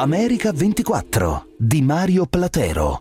America 24 di Mario Platero.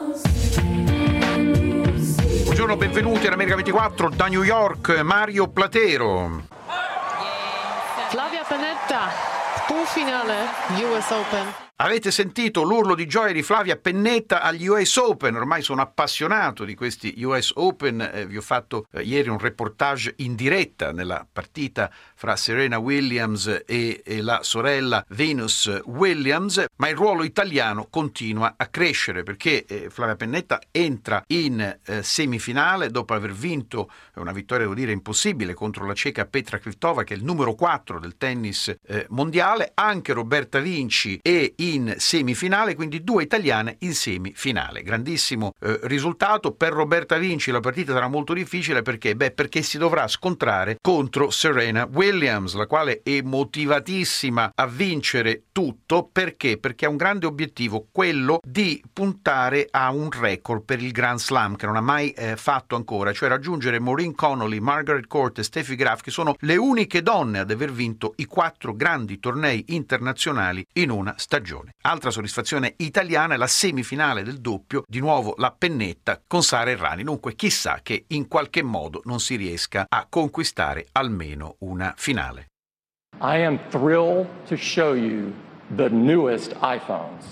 Buongiorno, benvenuti all'America 24 da New York, Mario Platero. Flavia Pennetta, finale US Open. Avete sentito l'urlo di gioia di Flavia Pennetta agli US Open? Ormai sono appassionato di questi US Open, vi ho fatto ieri un reportage in diretta nella partita fra Serena Williams e la sorella Venus Williams, ma il ruolo italiano continua a crescere perché Flavia Pennetta entra in semifinale dopo aver vinto una vittoria, devo dire, impossibile contro la ceca Petra Kvitova, che è il numero 4 del tennis mondiale, anche Roberta Vinci e in semifinale, quindi due italiane in semifinale. Grandissimo risultato. Per Roberta Vinci la partita sarà molto difficile perché si dovrà scontrare contro Serena Williams, la quale è motivatissima a vincere tutto. Perché ha un grande obiettivo, quello di puntare a un record per il Grand Slam che non ha mai fatto ancora, cioè raggiungere Maureen Connolly, Margaret Court e Steffi Graf, che sono le uniche donne ad aver vinto i 4 grandi tornei internazionali in una stagione. Altra soddisfazione italiana è la semifinale del doppio, di nuovo la Pennetta con Sara Errani. Dunque chissà che in qualche modo non si riesca a conquistare almeno una finale. I am thrilled to show you the newest iPhones.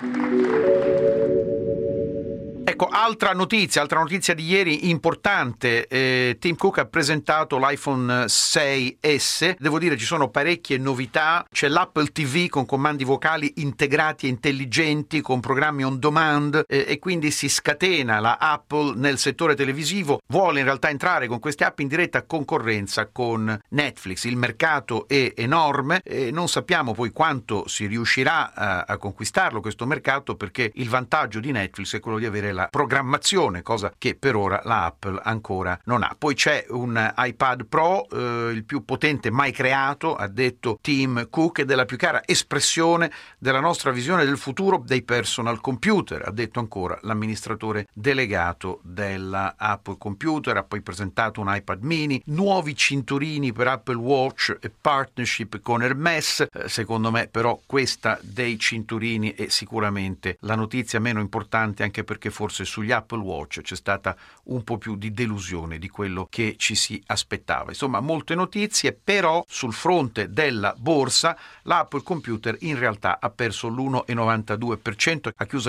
Ecco, altra notizia di ieri importante. Tim Cook ha presentato l'iPhone 6S. Devo dire, ci sono parecchie novità. C'è l'Apple TV con comandi vocali integrati e intelligenti, con programmi on demand, e quindi si scatena la Apple nel settore televisivo. Vuole in realtà entrare con queste app in diretta concorrenza con Netflix. Il mercato è enorme e non sappiamo poi quanto si riuscirà a conquistarlo questo mercato, perché il vantaggio di Netflix è quello di avere la programmazione, cosa che per ora la Apple ancora non ha. Poi c'è un iPad Pro, il più potente mai creato, ha detto Tim Cook, ed è la più chiara espressione della nostra visione del futuro dei personal computer, ha detto ancora l'amministratore delegato della Apple Computer. Ha poi presentato un iPad mini, nuovi cinturini per Apple Watch e partnership con Hermès. Secondo me però questa dei cinturini è sicuramente la notizia meno importante, anche perché forse sugli Apple Watch c'è stata un po' più di delusione di quello che ci si aspettava. Insomma, molte notizie, però sul fronte della borsa l'Apple Computer in realtà ha perso l'1,92%, ha chiuso a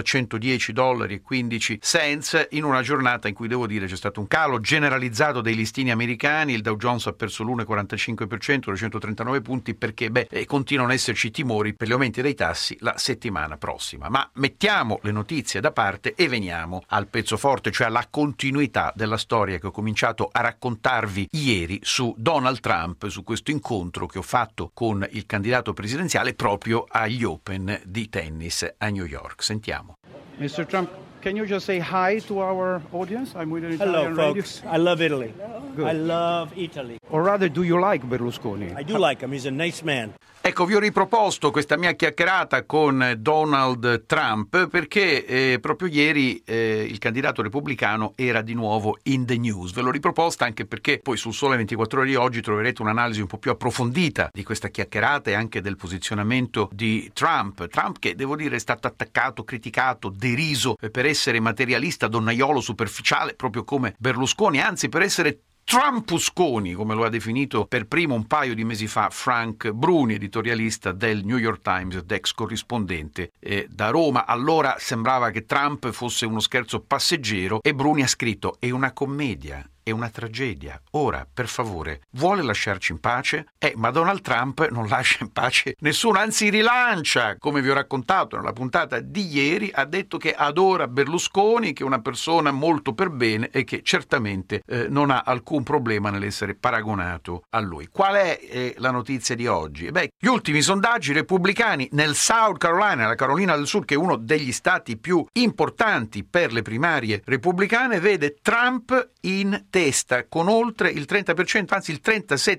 $110,15 in una giornata in cui, devo dire, c'è stato un calo generalizzato dei listini americani. Il Dow Jones ha perso l'1,45%, 239 punti, perché continuano ad esserci timori per gli aumenti dei tassi la settimana prossima. Ma mettiamo le notizie da parte e veniamo al pezzo forte, cioè alla continuità della storia che ho cominciato a raccontarvi ieri su Donald Trump, su questo incontro che ho fatto con il candidato presidenziale proprio agli Open di tennis a New York. Sentiamo. Mr. Trump, can you just say hi to our audience? I'm with an Italian Hello, folks. radio. I love Italy. Good. I love Italy. Or rather, do you like Berlusconi? I do like him. He's a nice man. Ecco, vi ho riproposto questa mia chiacchierata con Donald Trump perché proprio ieri il candidato repubblicano era di nuovo in the news. Ve l'ho riproposta anche perché poi sul Sole 24 Ore di oggi troverete un'analisi un po' più approfondita di questa chiacchierata e anche del posizionamento di Trump. Trump che, devo dire, è stato attaccato, criticato, deriso per essere materialista, donnaiolo, superficiale, proprio come Berlusconi, anzi per essere Trumpusconi, come lo ha definito per primo un paio di mesi fa Frank Bruni, editorialista del New York Times ed ex corrispondente da Roma. Allora sembrava che Trump fosse uno scherzo passeggero e Bruni ha scritto: è una commedia, è una tragedia. Ora, per favore, vuole lasciarci in pace? Ma Donald Trump non lascia in pace nessuno, anzi rilancia, come vi ho raccontato nella puntata di ieri. Ha detto che adora Berlusconi, che è una persona molto per bene e che certamente non ha alcun problema nell'essere paragonato a lui. Qual è la notizia di oggi? Gli ultimi sondaggi repubblicani nel South Carolina, la Carolina del Sud, che è uno degli stati più importanti per le primarie repubblicane, vede Trump in testa con oltre il 30%, anzi il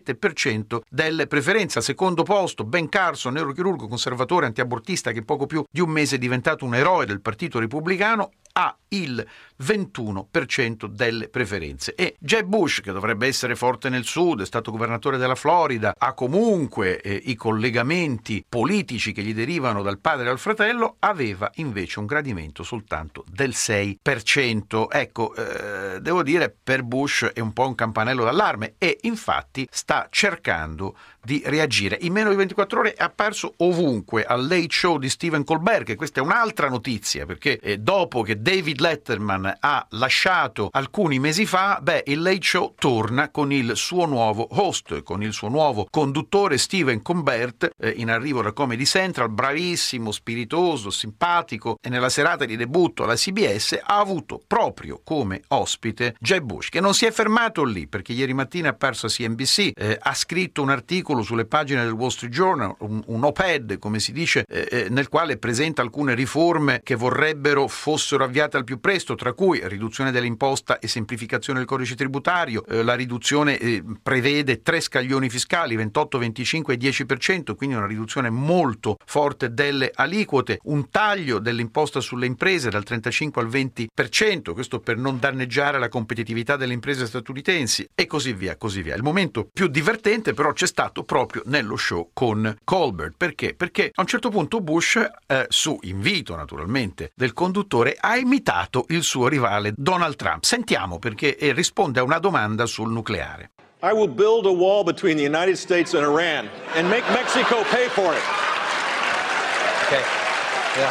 37% delle preferenze. Al secondo posto Ben Carson, neurochirurgo conservatore antiabortista che in poco più di un mese è diventato un eroe del Partito Repubblicano. ha il 21% delle preferenze. E Jeb Bush, che dovrebbe essere forte nel sud, è stato governatore della Florida, ha comunque i collegamenti politici che gli derivano dal padre e dal fratello, aveva invece un gradimento soltanto del 6%. Ecco, devo dire, per Bush è un po' un campanello d'allarme e infatti sta cercando di reagire. In meno di 24 ore è apparso ovunque al Late Show di Stephen Colbert, che questa è un'altra notizia, perché dopo che David Letterman ha lasciato alcuni mesi fa, il Late Show torna con il suo nuovo host, con il suo nuovo conduttore Stephen Colbert, in arrivo da Comedy Central, bravissimo, spiritoso, simpatico, e nella serata di debutto alla CBS ha avuto proprio come ospite Jeb Bush, che non si è fermato lì, perché ieri mattina è apparso a CNBC, ha scritto un articolo sulle pagine del Wall Street Journal, un op-ed, come si dice, nel quale presenta alcune riforme che vorrebbero fossero avviate al più presto, tra cui riduzione dell'imposta e semplificazione del codice tributario. La riduzione prevede 3 scaglioni fiscali, 28, 25 e 10%, quindi una riduzione molto forte delle aliquote, un taglio dell'imposta sulle imprese dal 35 al 20%, questo per non danneggiare la competitività delle imprese statunitensi, e così via, così via. Il momento più divertente però c'è stato proprio nello show con Colbert. Perché? Perché a un certo punto Bush, su invito naturalmente del conduttore, ha imitato il suo rivale Donald Trump. Sentiamo, perché risponde a una domanda sul nucleare. I will build a wall between the United States and Iran and make Mexico pay for it. Okay. Yeah.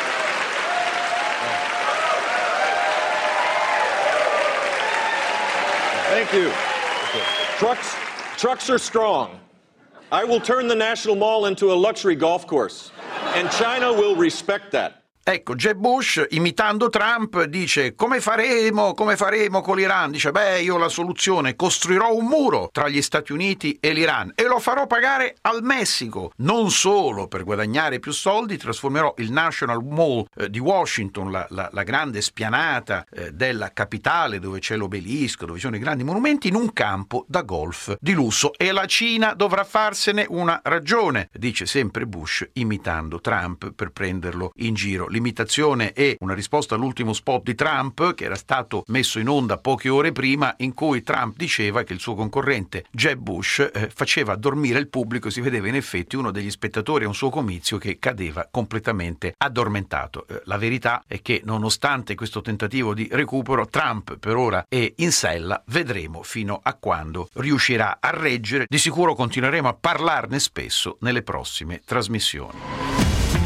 Thank you. Trucks are strong. I will turn the National Mall into a luxury golf course, and China will respect that. Ecco, Jeb Bush, imitando Trump, dice come faremo con l'Iran? Dice, io ho la soluzione, costruirò un muro tra gli Stati Uniti e l'Iran e lo farò pagare al Messico. Non solo per guadagnare più soldi, trasformerò il National Mall di Washington, la grande spianata della capitale dove c'è l'obelisco, dove ci sono i grandi monumenti, in un campo da golf di lusso, e la Cina dovrà farsene una ragione, dice sempre Bush, imitando Trump per prenderlo in giro. L'imitazione è una risposta all'ultimo spot di Trump, che era stato messo in onda poche ore prima, in cui Trump diceva che il suo concorrente Jeb Bush faceva dormire il pubblico. Si vedeva in effetti uno degli spettatori a un suo comizio che cadeva completamente addormentato. La verità è che, nonostante questo tentativo di recupero, Trump per ora è in sella. Vedremo fino a quando riuscirà a reggere. Di sicuro continueremo a parlarne spesso nelle prossime trasmissioni.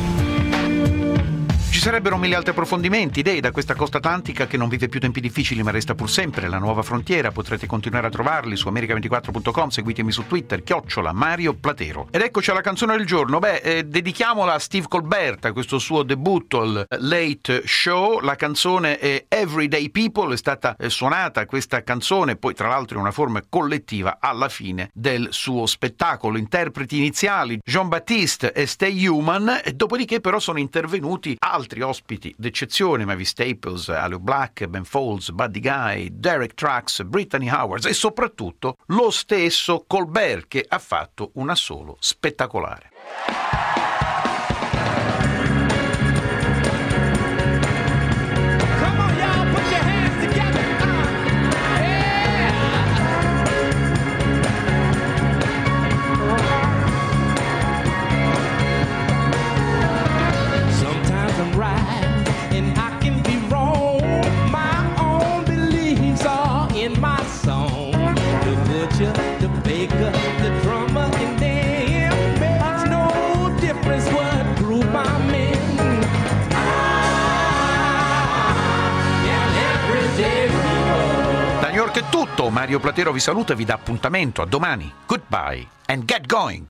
Ci sarebbero 1000 altri approfondimenti, idee da questa costa atlantica che non vive più tempi difficili ma resta pur sempre la nuova frontiera. Potrete continuare a trovarli su america24.com, seguitemi su Twitter, @Mario Platero. Ed eccoci alla canzone del giorno. Dedichiamola a Steve Colbert, a questo suo debutto al Late Show. La canzone è Everyday People, è stata suonata questa canzone poi tra l'altro in una forma collettiva alla fine del suo spettacolo. Interpreti iniziali Jean-Baptiste e Stay Human, e dopodiché però sono intervenuti altri ospiti d'eccezione: Mavis Staples, Aloe Black, Ben Folds, Buddy Guy, Derek Trucks, Brittany Howard e soprattutto lo stesso Colbert, che ha fatto una solo spettacolare. The baker, the drummer, and them makes no difference what group I'm in. Da New York è tutto, Mario Platero vi saluta e vi dà appuntamento a domani. Goodbye and get going!